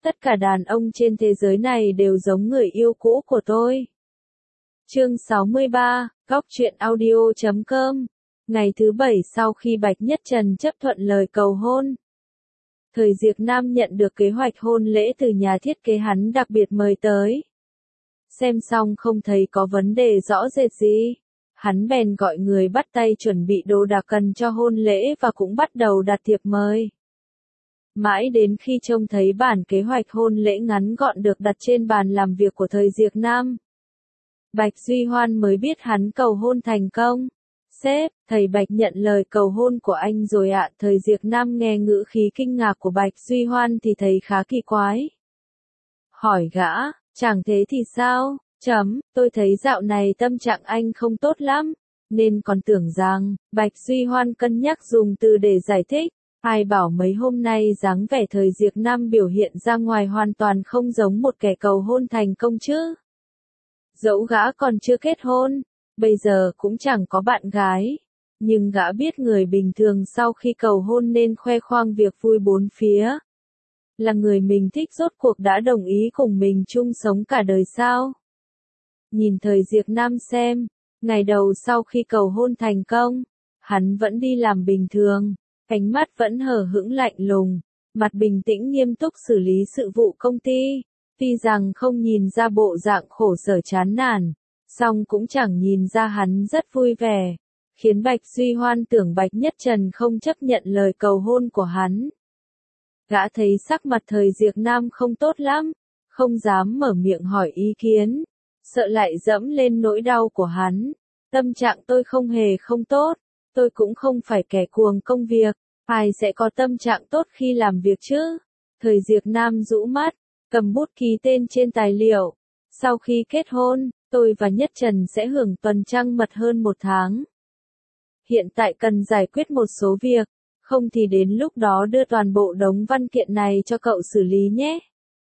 Tất cả đàn ông trên thế giới này đều giống người yêu cũ của tôi. Chương 63, Góc truyện audio.com. Ngày thứ 7 sau khi Bạch Nhất Trần chấp thuận lời cầu hôn, Thời Diệp Nam nhận được kế hoạch hôn lễ từ nhà thiết kế hắn đặc biệt mời tới. Xem xong không thấy có vấn đề rõ rệt gì, hắn bèn gọi người bắt tay chuẩn bị đồ đạc cần cho hôn lễ và cũng bắt đầu đặt thiệp mời. Mãi đến khi trông thấy bản kế hoạch hôn lễ ngắn gọn được đặt trên bàn làm việc của Thời Diệp Nam, Bạch Duy Hoan mới biết hắn cầu hôn thành công. Sếp, thầy Bạch nhận lời cầu hôn của anh rồi ạ. Thời Diệp Nam nghe ngữ khí kinh ngạc của Bạch Duy Hoan thì thấy khá kỳ quái. Hỏi gã, chẳng thế thì sao? Tôi thấy dạo này tâm trạng anh không tốt lắm, nên còn tưởng rằng, Bạch Duy Hoan cân nhắc dùng từ để giải thích. Ai bảo mấy hôm nay dáng vẻ Thời Diệp Nam biểu hiện ra ngoài hoàn toàn không giống một kẻ cầu hôn thành công chứ. Dẫu gã còn chưa kết hôn, bây giờ cũng chẳng có bạn gái, nhưng gã biết người bình thường sau khi cầu hôn nên khoe khoang việc vui bốn phía. Là người mình thích rốt cuộc đã đồng ý cùng mình chung sống cả đời sao? Nhìn Thời Diệp Nam xem, ngày đầu sau khi cầu hôn thành công, hắn vẫn đi làm bình thường, ánh mắt vẫn hờ hững lạnh lùng, mặt bình tĩnh nghiêm túc xử lý sự vụ công ty. Tuy rằng không nhìn ra bộ dạng khổ sở chán nản, song cũng chẳng nhìn ra hắn rất vui vẻ, khiến Bạch Duy Hoan tưởng Bạch Nhất Trần không chấp nhận lời cầu hôn của hắn. Gã thấy sắc mặt Thời Diệp Nam không tốt lắm, không dám mở miệng hỏi ý kiến, sợ lại dẫm lên nỗi đau của hắn. Tâm trạng tôi không hề không tốt, tôi cũng không phải kẻ cuồng công việc, ai sẽ có tâm trạng tốt khi làm việc chứ? Thời Diệp Nam rũ mắt, cầm bút ký tên trên tài liệu. Sau khi kết hôn, tôi và Nhất Trần sẽ hưởng tuần trăng mật hơn 1 tháng. Hiện tại cần giải quyết một số việc, không thì đến lúc đó đưa toàn bộ đống văn kiện này cho cậu xử lý nhé.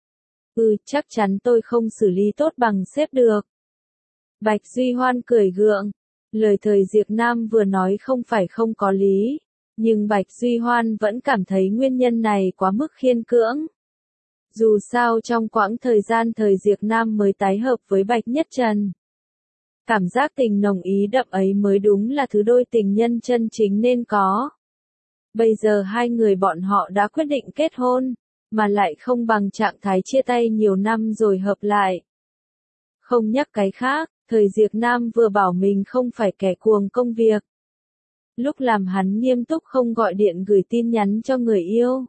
Chắc chắn tôi không xử lý tốt bằng sếp được. Bạch Duy Hoan cười gượng. Lời Thời Diệp Nam vừa nói không phải không có lý, nhưng Bạch Duy Hoan vẫn cảm thấy nguyên nhân này quá mức khiên cưỡng. Dù sao trong quãng thời gian Thời Diệp Nam mới tái hợp với Bạch Nhất Trần, cảm giác tình nồng ý đậm ấy mới đúng là thứ đôi tình nhân chân chính nên có. Bây giờ hai người bọn họ đã quyết định kết hôn, mà lại không bằng trạng thái chia tay nhiều năm rồi hợp lại. Không nhắc cái khác, Thời Diệp Nam vừa bảo mình không phải kẻ cuồng công việc. Lúc làm hắn nghiêm túc không gọi điện gửi tin nhắn cho người yêu.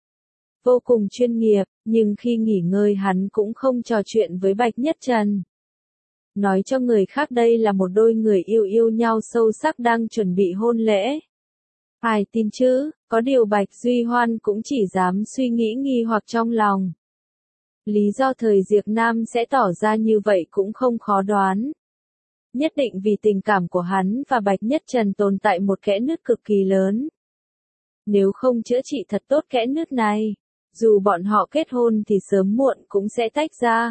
Vô cùng chuyên nghiệp, nhưng khi nghỉ ngơi hắn cũng không trò chuyện với Bạch Nhất Trần. Nói cho người khác đây là một đôi người yêu nhau sâu sắc đang chuẩn bị hôn lễ. Ai tin chứ, có điều Bạch Duy Hoan cũng chỉ dám suy nghĩ nghi hoặc trong lòng. Lý do Thời Diệp Nam sẽ tỏ ra như vậy cũng không khó đoán. Nhất định vì tình cảm của hắn và Bạch Nhất Trần tồn tại một kẽ nứt cực kỳ lớn. Nếu không chữa trị thật tốt kẽ nứt này, dù bọn họ kết hôn thì sớm muộn cũng sẽ tách ra.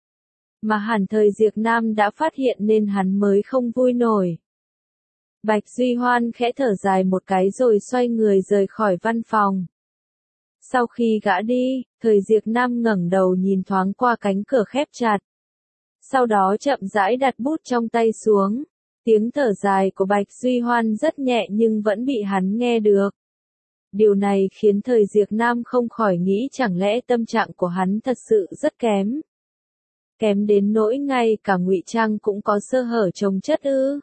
Mà hẳn Thời Diệp Nam đã phát hiện nên hắn mới không vui nổi. Bạch Duy Hoan khẽ thở dài một cái rồi xoay người rời khỏi văn phòng. Sau khi gã đi, Thời Diệp Nam ngẩng đầu nhìn thoáng qua cánh cửa khép chặt. Sau đó chậm rãi đặt bút trong tay xuống. Tiếng thở dài của Bạch Duy Hoan rất nhẹ nhưng vẫn bị hắn nghe được. Điều này khiến Thời Diệp Nam không khỏi nghĩ chẳng lẽ tâm trạng của hắn thật sự rất kém. Kém đến nỗi ngay cả ngụy trang cũng có sơ hở chồng chất ư.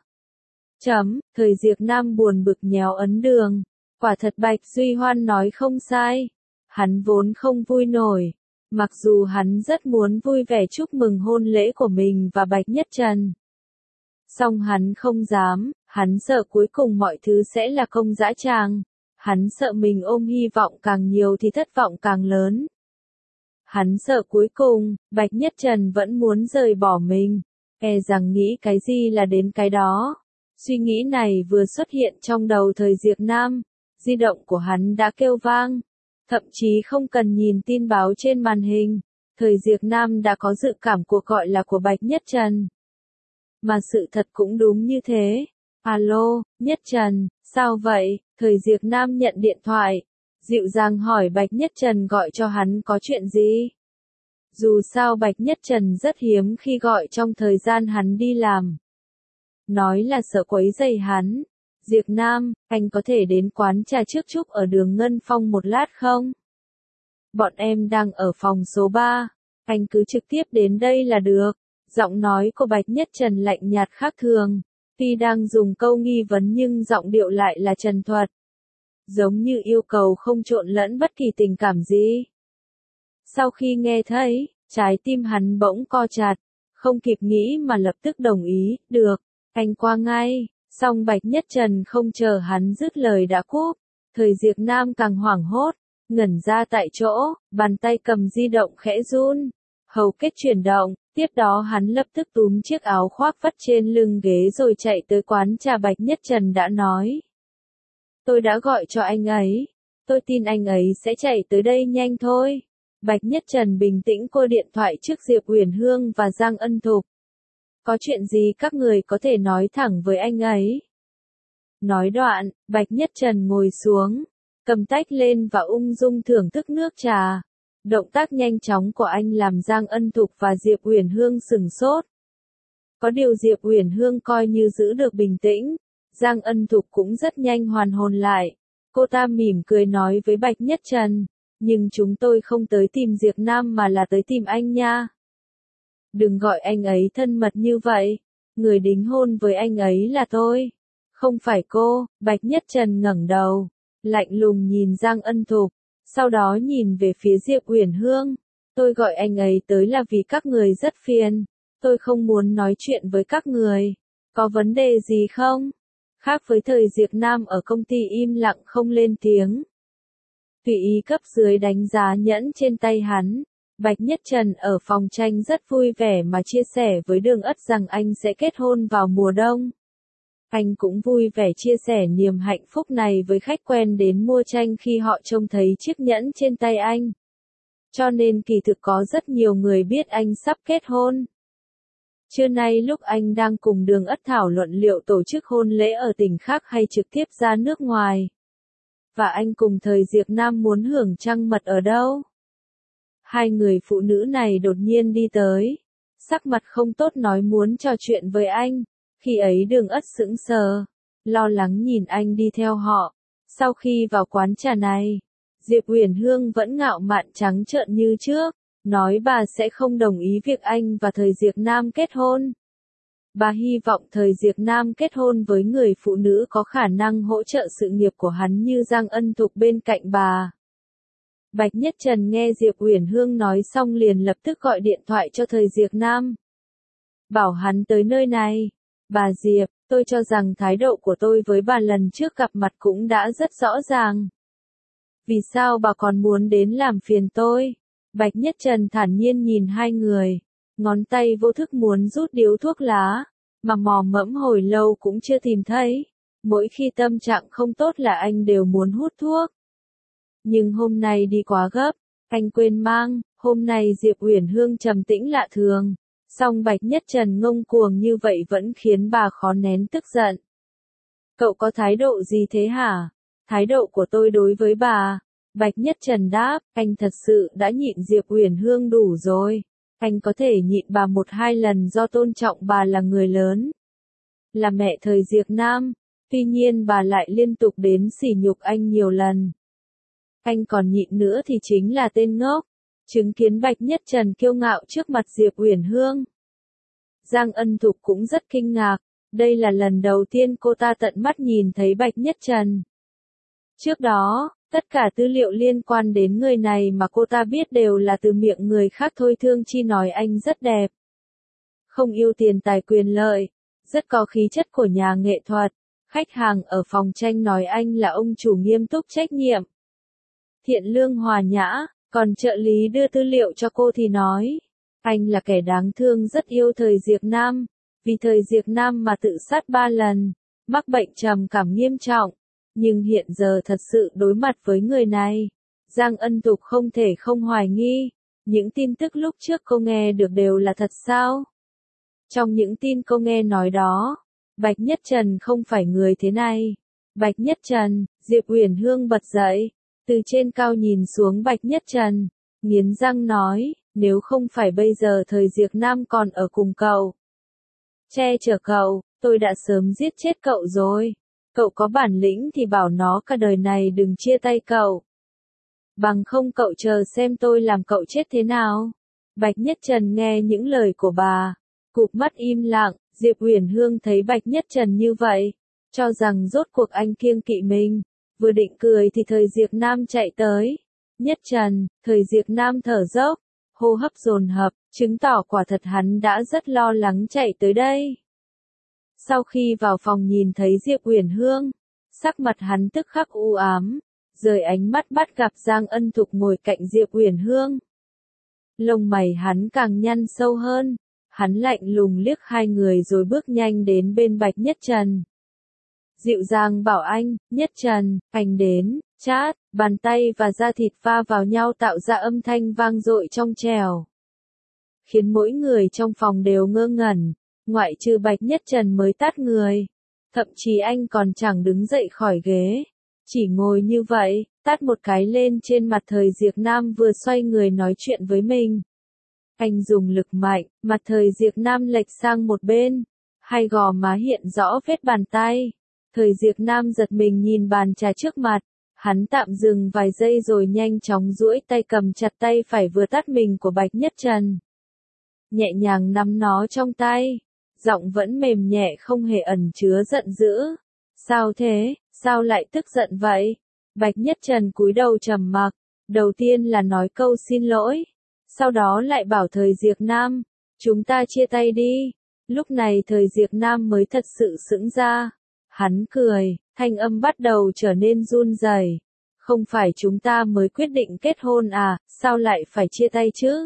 Thời Diệp Nam buồn bực nhéo ấn đường. Quả thật Bạch Duy Hoan nói không sai. Hắn vốn không vui nổi. Mặc dù hắn rất muốn vui vẻ chúc mừng hôn lễ của mình và Bạch Nhất Trần. Song hắn không dám, hắn sợ cuối cùng mọi thứ sẽ là công dã tràng. Hắn sợ mình ôm hy vọng càng nhiều thì thất vọng càng lớn. Hắn sợ cuối cùng, Bạch Nhất Trần vẫn muốn rời bỏ mình. E rằng nghĩ cái gì là đến cái đó. Suy nghĩ này vừa xuất hiện trong đầu Thời Diệp Nam. Di động của hắn đã kêu vang. Thậm chí không cần nhìn tin báo trên màn hình. Thời Diệp Nam đã có dự cảm cuộc gọi là của Bạch Nhất Trần. Mà sự thật cũng đúng như thế. Alo, Nhất Trần, sao vậy? Thời Diệp Nam nhận điện thoại. Dịu dàng hỏi Bạch Nhất Trần gọi cho hắn có chuyện gì? Dù sao Bạch Nhất Trần rất hiếm khi gọi trong thời gian hắn đi làm. Nói là sợ quấy rầy hắn. Diệp Nam, anh có thể đến quán trà trước Trúc ở đường Ngân Phong một lát không? Bọn em đang ở phòng số 3. Anh cứ trực tiếp đến đây là được. Giọng nói của Bạch Nhất Trần lạnh nhạt khác thường. Tuy đang dùng câu nghi vấn nhưng giọng điệu lại là trần thuật. Giống như yêu cầu không trộn lẫn bất kỳ tình cảm gì. Sau khi nghe thấy, trái tim hắn bỗng co chặt. Không kịp nghĩ mà lập tức đồng ý, được, anh qua ngay. Song Bạch Nhất Trần không chờ hắn dứt lời đã cúp. Thời Diệp Nam càng hoảng hốt, ngẩn ra tại chỗ, bàn tay cầm di động khẽ run. Hầu kết chuyển động, tiếp đó hắn lập tức túm chiếc áo khoác vắt trên lưng ghế rồi chạy tới quán trà Bạch Nhất Trần đã nói. Tôi đã gọi cho anh ấy, tôi tin anh ấy sẽ chạy tới đây nhanh thôi. Bạch Nhất Trần bình tĩnh cô điện thoại trước Diệp Uyển Hương và Giang Ân Thục. Có chuyện gì các người có thể nói thẳng với anh ấy. Nói đoạn, Bạch Nhất Trần ngồi xuống, cầm tách lên và ung dung thưởng thức nước trà. Động tác nhanh chóng của anh làm Giang Ân Thục và Diệp Uyển Hương sửng sốt. Có điều Diệp Uyển Hương coi như giữ được bình tĩnh, Giang Ân Thục cũng rất nhanh hoàn hồn lại. Cô ta mỉm cười nói với Bạch Nhất Trần, nhưng chúng tôi không tới tìm Diệp Nam mà là tới tìm anh nha. Đừng gọi anh ấy thân mật như vậy, người đính hôn với anh ấy là tôi, không phải cô. Bạch Nhất Trần ngẩng đầu, lạnh lùng nhìn Giang Ân Thục, sau đó nhìn về phía Diệp Uyển Hương. Tôi gọi anh ấy tới là vì các người rất phiền, tôi không muốn nói chuyện với các người. Có vấn đề gì không? Khác với thời Diệp Nam ở công ty im lặng không lên tiếng. Tùy ý cấp dưới đánh giá nhẫn trên tay hắn. Bạch Nhất Trần ở phòng tranh rất vui vẻ mà chia sẻ với Đường Ất rằng anh sẽ kết hôn vào mùa đông. Anh cũng vui vẻ chia sẻ niềm hạnh phúc này với khách quen đến mua tranh khi họ trông thấy chiếc nhẫn trên tay anh. Cho nên kỳ thực có rất nhiều người biết anh sắp kết hôn. Trưa nay lúc anh đang cùng Đường Ất thảo luận liệu tổ chức hôn lễ ở tỉnh khác hay trực tiếp ra nước ngoài. Và anh cùng thời Diệp Nam muốn hưởng trăng mật ở đâu? Hai người phụ nữ này đột nhiên đi tới. Sắc mặt không tốt nói muốn trò chuyện với anh. Khi ấy Đường Ất sững sờ, lo lắng nhìn anh đi theo họ. Sau khi vào quán trà này, Diệp Uyển Hương vẫn ngạo mạn trắng trợn như trước, nói bà sẽ không đồng ý việc anh và thời Diệp Nam kết hôn. Bà hy vọng thời Diệp Nam kết hôn với người phụ nữ có khả năng hỗ trợ sự nghiệp của hắn như Giang Ân Thục bên cạnh bà. Bạch Nhất Trần nghe Diệp Uyển Hương nói xong liền lập tức gọi điện thoại cho thời Diệp Nam. Bảo hắn tới nơi này. Bà Diệp, tôi cho rằng thái độ của tôi với bà lần trước gặp mặt cũng đã rất rõ ràng. Vì sao bà còn muốn đến làm phiền tôi? Bạch Nhất Trần thản nhiên nhìn hai người, ngón tay vô thức muốn rút điếu thuốc lá, mà mò mẫm hồi lâu cũng chưa tìm thấy. Mỗi khi tâm trạng không tốt là anh đều muốn hút thuốc. Nhưng hôm nay đi quá gấp, anh quên mang, hôm nay Diệp Uyển Hương trầm tĩnh lạ thường. Song Bạch Nhất Trần ngông cuồng như vậy vẫn khiến bà khó nén tức giận. Cậu có thái độ gì thế hả? Thái độ của tôi đối với bà. Bạch Nhất Trần đáp, anh thật sự đã nhịn Diệp Uyển Hương đủ rồi. Anh có thể nhịn bà 1-2 lần do tôn trọng bà là người lớn. Là mẹ thời Diệp Nam. Tuy nhiên bà lại liên tục đến sỉ nhục anh nhiều lần. Anh còn nhịn nữa thì chính là tên ngốc. Chứng kiến Bạch Nhất Trần kiêu ngạo trước mặt Diệp Uyển Hương. Giang Ân Thục cũng rất kinh ngạc, đây là lần đầu tiên cô ta tận mắt nhìn thấy Bạch Nhất Trần. Trước đó, tất cả tư liệu liên quan đến người này mà cô ta biết đều là từ miệng người khác thôi, thương chi nói anh rất đẹp. Không yêu tiền tài quyền lợi, rất có khí chất của nhà nghệ thuật. Khách hàng ở phòng tranh nói anh là ông chủ nghiêm túc trách nhiệm. Thiện lương hòa nhã. Còn trợ lý đưa tư liệu cho cô thì nói, anh là kẻ đáng thương rất yêu thời Diệp Nam, vì thời Diệp Nam mà tự sát 3 lần, mắc bệnh trầm cảm nghiêm trọng, nhưng hiện giờ thật sự đối mặt với người này. Giang Ân Thục không thể không hoài nghi, những tin tức lúc trước cô nghe được đều là thật sao? Trong những tin cô nghe nói đó, Bạch Nhất Trần không phải người thế này. Bạch Nhất Trần, Diệp Uyển Hương bật dậy. Từ trên cao nhìn xuống Bạch Nhất Trần, nghiến răng nói, nếu không phải bây giờ thời Diệp Nam còn ở cùng cậu, che chở cậu, tôi đã sớm giết chết cậu rồi. Cậu có bản lĩnh thì bảo nó cả đời này đừng chia tay cậu. Bằng không cậu chờ xem tôi làm cậu chết thế nào. Bạch Nhất Trần nghe những lời của bà, cụp mắt im lặng. Diệp Uyển Hương thấy Bạch Nhất Trần như vậy, cho rằng rốt cuộc anh kiêng kỵ mình, vừa định cười thì thời Diệp Nam chạy tới. Nhất Trần, thời Diệp Nam thở dốc, hô hấp dồn dập, chứng tỏ quả thật hắn đã rất lo lắng chạy tới đây. Sau khi vào phòng nhìn thấy Diệp Uyển Hương, sắc mặt hắn tức khắc u ám, rời ánh mắt bắt gặp Giang Ân Thục ngồi cạnh Diệp Uyển Hương. Lông mày hắn càng nhăn sâu hơn, hắn lạnh lùng liếc hai người rồi bước nhanh đến bên Bạch Nhất Trần. Dịu dàng bảo anh, Nhất Trần, anh đến, chát, bàn tay và da thịt va vào nhau tạo ra âm thanh vang dội trong trẻo, khiến mỗi người trong phòng đều ngơ ngẩn, ngoại trừ Bạch Nhất Trần mới tát người. Thậm chí anh còn chẳng đứng dậy khỏi ghế, chỉ ngồi như vậy, tát một cái lên trên mặt thời Diệp Nam vừa xoay người nói chuyện với mình. Anh dùng lực mạnh, mặt thời Diệp Nam lệch sang một bên, hai gò má hiện rõ vết bàn tay. Thời Diệp Nam giật mình nhìn bàn trà trước mặt, hắn tạm dừng vài giây rồi nhanh chóng duỗi tay cầm chặt tay phải vừa tát mình của Bạch Nhất Trần. Nhẹ nhàng nắm nó trong tay, giọng vẫn mềm nhẹ không hề ẩn chứa giận dữ. Sao thế, sao lại tức giận vậy? Bạch Nhất Trần cúi đầu trầm mặc, đầu tiên là nói câu xin lỗi, sau đó lại bảo thời Diệp Nam, chúng ta chia tay đi. Lúc này thời Diệp Nam mới thật sự sững ra. Hắn cười, thanh âm bắt đầu trở nên run rẩy. Không phải chúng ta mới quyết định kết hôn à, sao lại phải chia tay chứ?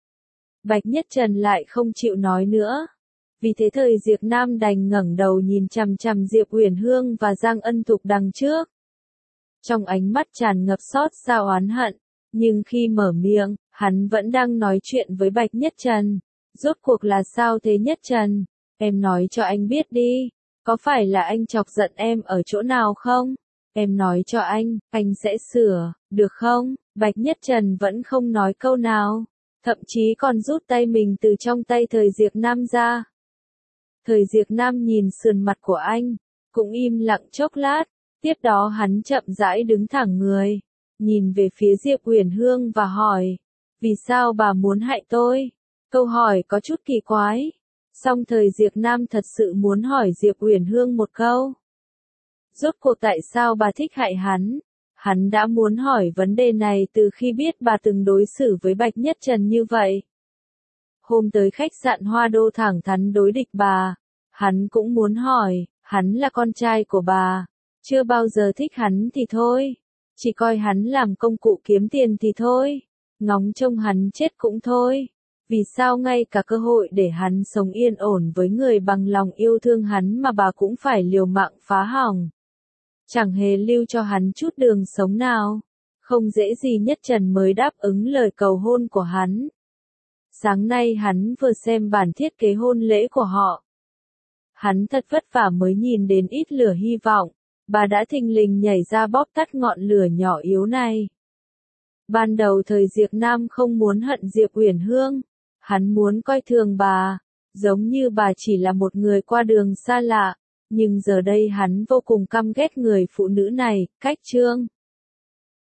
Bạch Nhất Trần lại không chịu nói nữa. Vì thế thời Diệp Nam đành ngẩng đầu nhìn chằm chằm Diệp Uyển Hương và Giang Ân Thục đằng trước. Trong ánh mắt tràn ngập xót xa oán hận, nhưng khi mở miệng, hắn vẫn đang nói chuyện với Bạch Nhất Trần. Rốt cuộc là sao thế Nhất Trần? Em nói cho anh biết đi, có phải là anh chọc giận em ở chỗ nào không? Em nói cho anh sẽ sửa, được không? Bạch Nhất Trần vẫn không nói câu nào, thậm chí còn rút tay mình từ trong tay thời Diệp Nam ra. Thời Diệp Nam nhìn sườn mặt của anh, cũng im lặng chốc lát, tiếp đó hắn chậm rãi đứng thẳng người, nhìn về phía Diệp Uyển Hương và hỏi, vì sao bà muốn hại tôi? Câu hỏi có chút kỳ quái, song thời Diệp Nam thật sự muốn hỏi Diệp Uyển Hương một câu. Rốt cuộc tại sao bà thích hại hắn? Hắn đã muốn hỏi vấn đề này từ khi biết bà từng đối xử với Bạch Nhất Trần như vậy. Hôm tới khách sạn Hoa Đô thẳng thắn đối địch bà, hắn cũng muốn hỏi, hắn là con trai của bà, chưa bao giờ thích hắn thì thôi, chỉ coi hắn làm công cụ kiếm tiền thì thôi, ngóng trông hắn chết cũng thôi. Vì sao ngay cả cơ hội để hắn sống yên ổn với người bằng lòng yêu thương hắn mà bà cũng phải liều mạng phá hỏng? Chẳng hề lưu cho hắn chút đường sống nào. Không dễ gì Nhất Trần mới đáp ứng lời cầu hôn của hắn. Sáng nay hắn vừa xem bản thiết kế hôn lễ của họ. Hắn thật vất vả mới nhìn đến ít lửa hy vọng, bà đã thình lình nhảy ra bóp tắt ngọn lửa nhỏ yếu này. Ban đầu thời Diệp Nam không muốn hận Diệp Uyển Hương, hắn muốn coi thường bà, giống như bà chỉ là một người qua đường xa lạ, nhưng giờ đây hắn vô cùng căm ghét người phụ nữ này. Cách chương